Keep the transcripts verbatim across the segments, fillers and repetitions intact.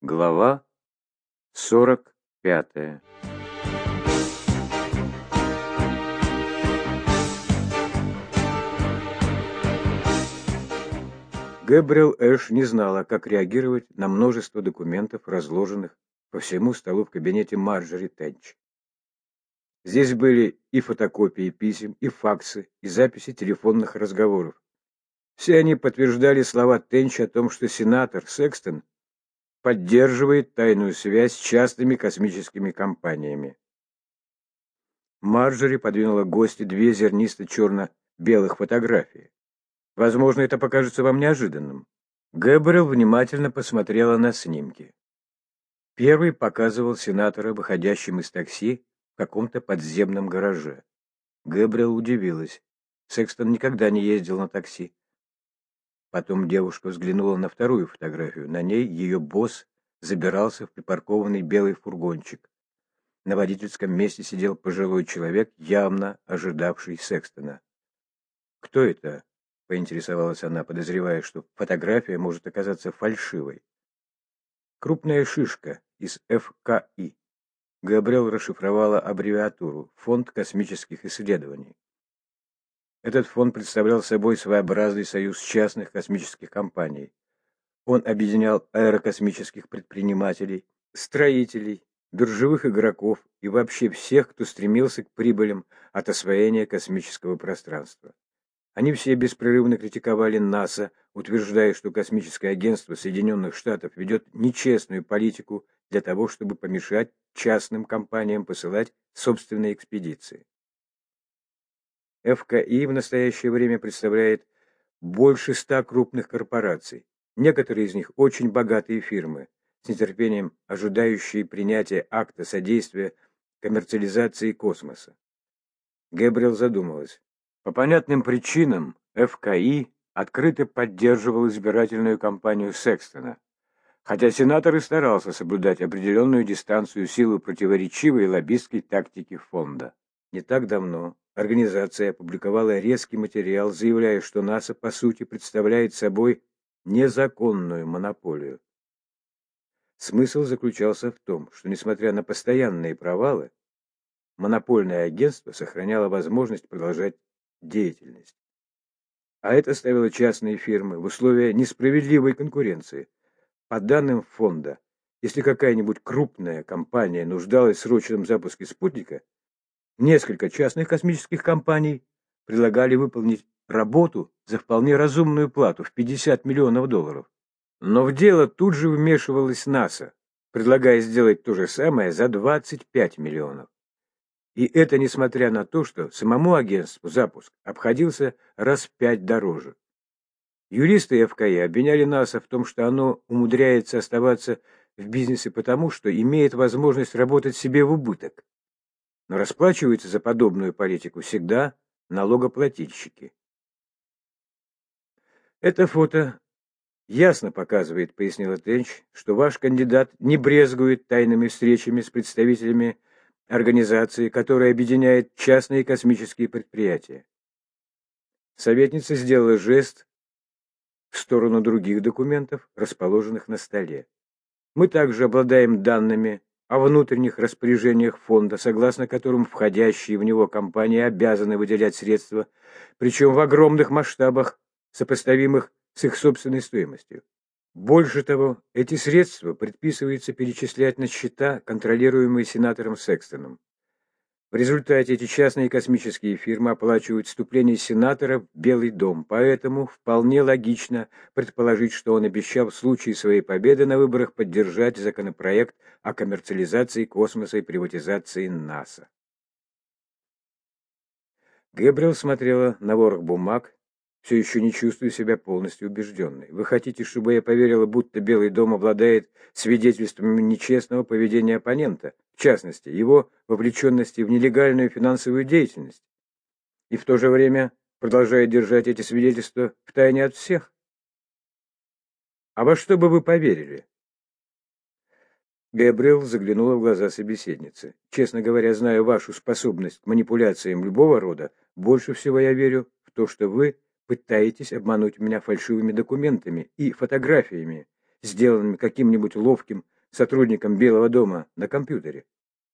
Глава сорок пятая. Гэбриэл Эш не знала, как реагировать на множество документов, разложенных по всему столу в кабинете Марджори Тенч. Здесь были и фотокопии писем, и факсы, и записи телефонных разговоров. Все они подтверждали слова Тенч о том, что сенатор Секстон поддерживает тайную связь с частными космическими компаниями. Марджори подвинула гостю две зернисто-черно-белых фотографии. Возможно, это покажется вам неожиданным. Гэбриэл внимательно посмотрела на снимки. Первый показывал сенатора, выходящим из такси в каком-то подземном гараже. Гэбриэл удивилась. Секстон никогда не ездил на такси. Потом девушка взглянула на вторую фотографию. На ней ее босс забирался в припаркованный белый фургончик. На водительском месте сидел пожилой человек, явно ожидавший Секстона. «Кто это?» — поинтересовалась она, подозревая, что фотография может оказаться фальшивой. «Крупная шишка из эф ка и». Габриэл расшифровала аббревиатуру «Фонд космических исследований». Этот фонд представлял собой своеобразный союз частных космических компаний. Он объединял аэрокосмических предпринимателей, строителей, биржевых игроков и вообще всех, кто стремился к прибылям от освоения космического пространства. Они все беспрерывно критиковали НАСА, утверждая, что космическое агентство Соединенных Штатов ведет нечестную политику для того, чтобы помешать частным компаниям посылать собственные экспедиции. эф ка и в настоящее время представляет больше ста крупных корпораций. Некоторые из них очень богатые фирмы, с нетерпением ожидающие принятия акта содействия коммерциализации космоса. Гэбриэл задумалась. По понятным причинам эф ка и открыто поддерживал избирательную кампанию Секстона, хотя сенатор и старался соблюдать определенную дистанцию в силу противоречивой лоббистской тактики фонда. Не так давно организация опубликовала резкий материал, заявляя, что НАСА по сути представляет собой незаконную монополию. Смысл заключался в том, что, несмотря на постоянные провалы, монопольное агентство сохраняло возможность продолжать деятельность. А это ставило частные фирмы в условия несправедливой конкуренции. По данным фонда, если какая-нибудь крупная компания нуждалась в срочном запуске спутника, несколько частных космических компаний предлагали выполнить работу за вполне разумную плату в пятьдесят миллионов долларов. Но в дело тут же вмешивалась НАСА, предлагая сделать то же самое за двадцать пять миллионов. И это несмотря на то, что самому агентству запуск обходился раз в пять дороже. Юристы эф ка и обвиняли НАСА в том, что оно умудряется оставаться в бизнесе потому, что имеет возможность работать себе в убыток. Но расплачиваются за подобную политику всегда налогоплательщики. Это фото ясно показывает, пояснила Тенч, что ваш кандидат не брезгует тайными встречами с представителями организации, которая объединяет частные космические предприятия. Советница сделала жест в сторону других документов, расположенных на столе. Мы также обладаем данными о внутренних распоряжениях фонда, согласно которым входящие в него компании обязаны выделять средства, причем в огромных масштабах, сопоставимых с их собственной стоимостью. Больше того, эти средства предписывается перечислять на счета, контролируемые сенатором Секстоном. В результате эти частные космические фирмы оплачивают вступление сенатора в Белый дом, поэтому вполне логично предположить, что он обещал в случае своей победы на выборах поддержать законопроект о коммерциализации космоса и приватизации НАСА. Гэбриэл смотрела на ворох бумаг, все еще не чувствуя себя полностью убежденной. Вы хотите, чтобы я поверила, будто Белый дом обладает свидетельствами нечестного поведения оппонента, в частности, его вовлеченности в нелегальную финансовую деятельность, и в то же время продолжает держать эти свидетельства в тайне от всех? А во что бы вы поверили? Гэбриэл заглянула в глаза собеседницы. Честно говоря, зная вашу способность к манипуляциям любого рода, больше всего я верю в то, что вы пытаетесь обмануть меня фальшивыми документами и фотографиями, сделанными каким-нибудь ловким сотрудником Белого дома на компьютере?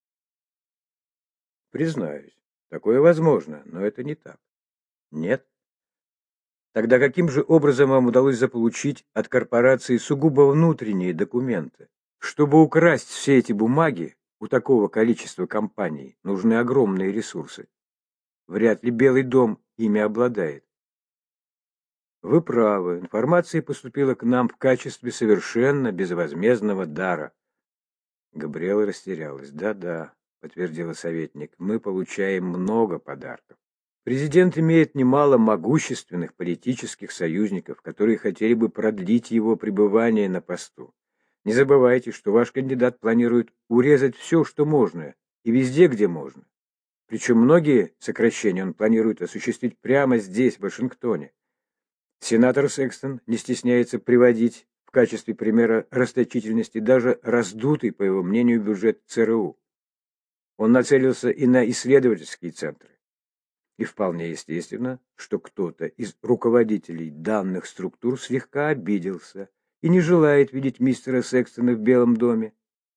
Признаюсь, такое возможно, но это не так. Нет? Тогда каким же образом вам удалось заполучить от корпорации сугубо внутренние документы? Чтобы украсть все эти бумаги, у такого количества компаний нужны огромные ресурсы. Вряд ли Белый дом ими обладает. Вы правы, информация поступила к нам в качестве совершенно безвозмездного дара. Габриэла растерялась. Да-да, подтвердила советник, мы получаем много подарков. Президент имеет немало могущественных политических союзников, которые хотели бы продлить его пребывание на посту. Не забывайте, что ваш кандидат планирует урезать все, что можно, и везде, где можно. Причем многие сокращения он планирует осуществить прямо здесь, в Вашингтоне. Сенатор Секстон не стесняется приводить в качестве примера расточительности даже раздутый, по его мнению, бюджет ЦРУ. Он нацелился и на исследовательские центры. И вполне естественно, что кто-то из руководителей данных структур слегка обиделся и не желает видеть мистера Секстона в Белом доме.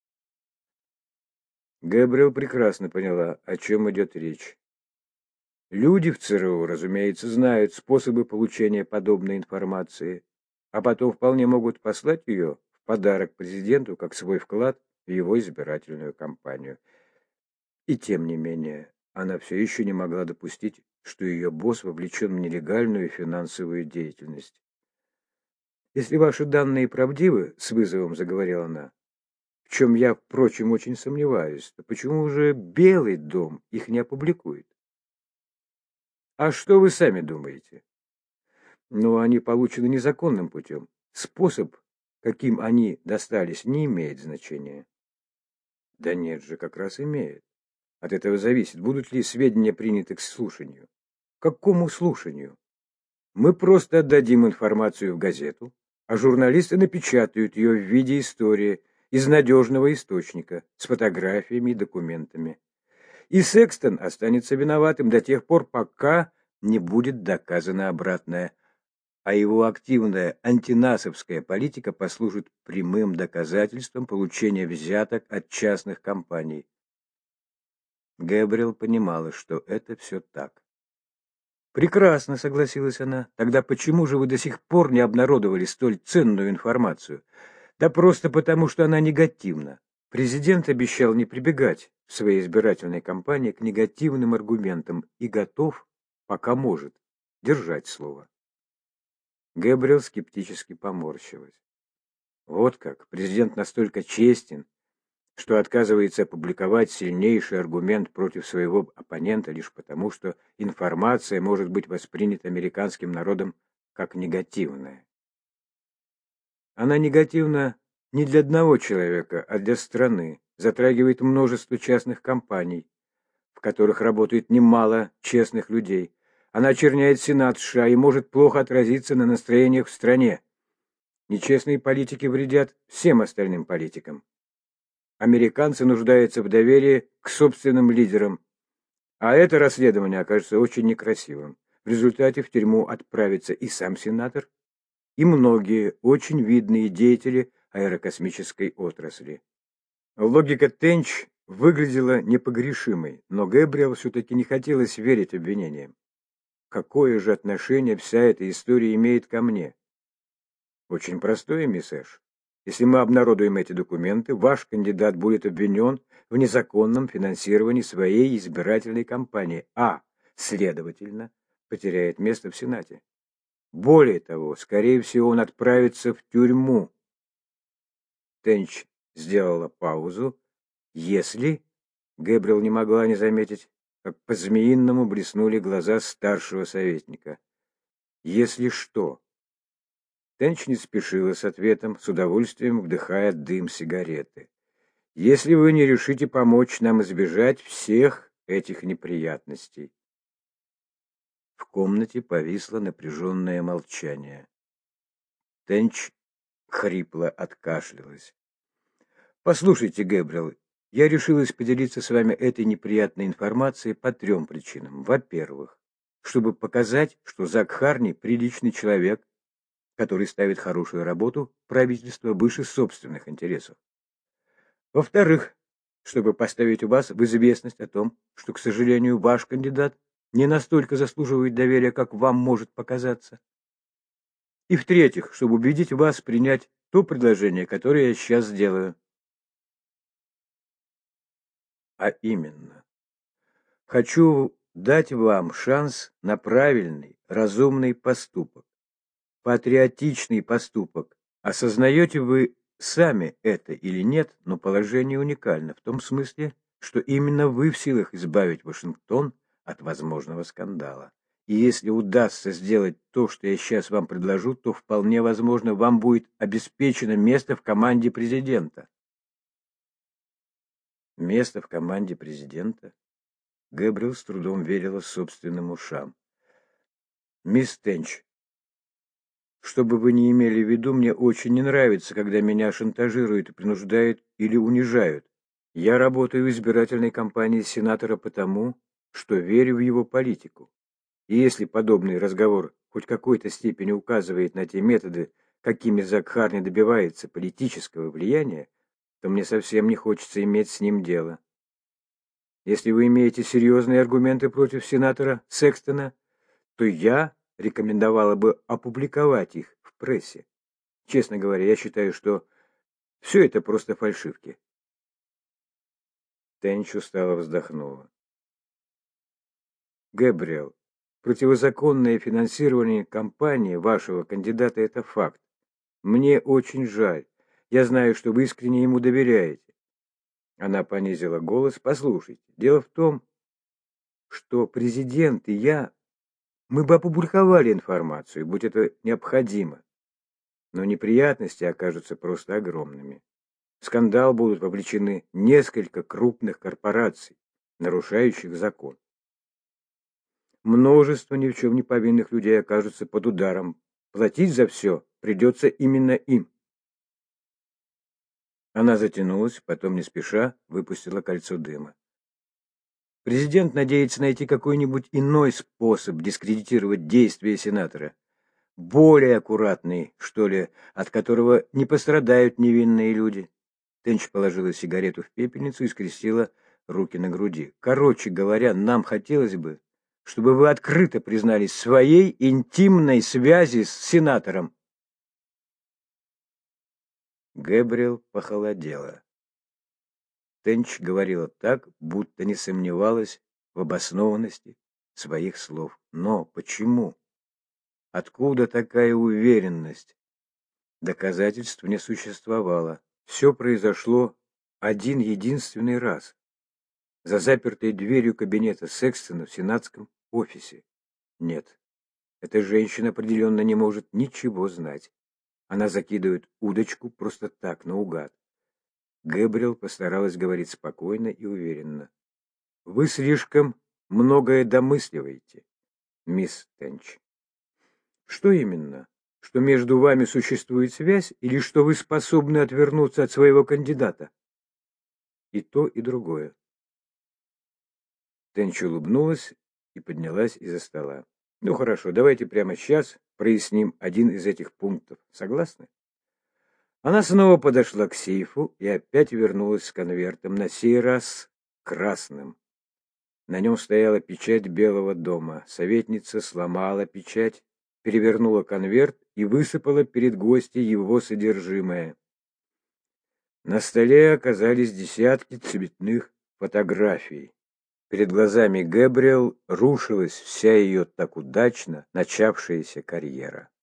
Гэбриэл прекрасно поняла, о чем идет речь. Люди в ЦРУ, разумеется, знают способы получения подобной информации, а потом вполне могут послать ее в подарок президенту как свой вклад в его избирательную кампанию. И тем не менее, она все еще не могла допустить, что ее босс вовлечен в нелегальную финансовую деятельность. «Если ваши данные правдивы, — с вызовом заговорила она, — в чем я, впрочем, очень сомневаюсь, то почему же Белый дом их не опубликует? А что вы сами думаете? Но они получены незаконным путем. Способ, каким они достались, не имеет значения». Да нет же, как раз имеет. От этого зависит, будут ли сведения приняты к слушанию. К какому слушанию? Мы просто отдадим информацию в газету, а журналисты напечатают ее в виде истории из надежного источника с фотографиями и документами. И Секстон останется виноватым до тех пор, пока не будет доказано обратное, а его активная антинасовская политика послужит прямым доказательством получения взяток от частных компаний. Гэбриэл понимала, что это все так. «Прекрасно», — согласилась она. «Тогда почему же вы до сих пор не обнародовали столь ценную информацию?» «Да просто потому, что она негативна. Президент обещал не прибегать в своей избирательной кампании к негативным аргументам и готов, пока может, держать слово». Гэбриэл скептически поморщилась. «Вот как, президент настолько честен, что отказывается опубликовать сильнейший аргумент против своего оппонента лишь потому, что информация может быть воспринята американским народом как негативная. Она негативна не для одного человека, а для страны, затрагивает множество частных компаний, в которых работает немало честных людей. Она очерняет Сенат США и может плохо отразиться на настроениях в стране. Нечестные политики вредят всем остальным политикам. Американцы нуждаются в доверии к собственным лидерам, а это расследование окажется очень некрасивым. В результате в тюрьму отправится и сам сенатор, и многие очень видные деятели аэрокосмической отрасли. Логика Тенч выглядела непогрешимой, но Гэбриэл все-таки не хотелось верить обвинениям. Какое же отношение вся эта история имеет ко мне? Очень простое, мисс Эш. Если мы обнародуем эти документы, ваш кандидат будет обвинен в незаконном финансировании своей избирательной кампании, а, следовательно, потеряет место в Сенате. Более того, скорее всего, он отправится в тюрьму. Тенч сделала паузу. Если... Гэбриэл не могла не заметить, как по-змеиному блеснули глаза старшего советника. Если что... Тенч не спешила с ответом, с удовольствием вдыхая дым сигареты. «Если вы не решите помочь нам избежать всех этих неприятностей». В комнате повисло напряженное молчание. Тенч хрипло откашлялась. «Послушайте, Гэбриэл, я решилась поделиться с вами этой неприятной информацией по трем причинам. Во-первых, чтобы показать, что Зак Харни приличный человек, который ставит хорошую работу правительства выше собственных интересов. Во-вторых, чтобы поставить вас в известность о том, что, к сожалению, ваш кандидат не настолько заслуживает доверия, как вам может показаться. И в-третьих, чтобы убедить вас принять то предложение, которое я сейчас сделаю. А именно, хочу дать вам шанс на правильный, разумный поступок, патриотичный поступок. Осознаете вы сами это или нет, но положение уникально в том смысле, что именно вы в силах избавить Вашингтон от возможного скандала. И если удастся сделать то, что я сейчас вам предложу, то вполне возможно, вам будет обеспечено место в команде президента. Место в команде президента? Гэбриэл с трудом верила собственным ушам. «Мисс Тенч, что бы вы ни имели в виду, мне очень не нравится, когда меня шантажируют и принуждают или унижают. Я работаю в избирательной кампании сенатора потому, что верю в его политику. И если подобный разговор хоть в какой-то степени указывает на те методы, какими Зак Харни добивается политического влияния, то мне совсем не хочется иметь с ним дело. Если вы имеете серьезные аргументы против сенатора Секстона, то я рекомендовала бы опубликовать их в прессе. Честно говоря, я считаю, что все это просто фальшивки. Тенч устало вздохнула. Гэбриэл, противозаконное финансирование кампании вашего кандидата – это факт. Мне очень жаль. Я знаю, что вы искренне ему доверяете. Она понизила голос. Послушайте, дело в том, что президент и я, мы бы опубликовали информацию, будь это необходимо. Но неприятности окажутся просто огромными. В скандал будут вовлечены несколько крупных корпораций, нарушающих закон. Множество ни в чем не повинных людей окажутся под ударом. Платить за все придется именно им. Она затянулась, потом не спеша выпустила кольцо дыма. Президент надеется найти какой-нибудь иной способ дискредитировать действия сенатора. Более аккуратный, что ли, от которого не пострадают невинные люди. Тенч положила сигарету в пепельницу и скрестила руки на груди. Короче говоря, нам хотелось бы, чтобы вы открыто признались в своей интимной связи с сенатором. Гэбриэл похолодела. Тенч говорила так, будто не сомневалась в обоснованности своих слов. Но почему? Откуда такая уверенность? Доказательств не существовало. Все произошло один единственный раз. За запертой дверью кабинета Секстона в сенатском офисе. Нет, эта женщина определенно не может ничего знать. Она закидывает удочку просто так, наугад. Гэбриэл постаралась говорить спокойно и уверенно. Вы слишком многое домысливаете, мисс Тенч. Что именно? Что между вами существует связь или что вы способны отвернуться от своего кандидата? И то, и другое. Тенч улыбнулась и поднялась из-за стола. Ну хорошо, давайте прямо сейчас проясним один из этих пунктов. Согласны? Она снова подошла к сейфу и опять вернулась с конвертом, на сей раз красным. На нем стояла печать Белого дома. Советница сломала печать, перевернула конверт и высыпала перед гостьей его содержимое. На столе оказались десятки цветных фотографий. Перед глазами Гэбриэл рушилась вся ее так удачно начавшаяся карьера.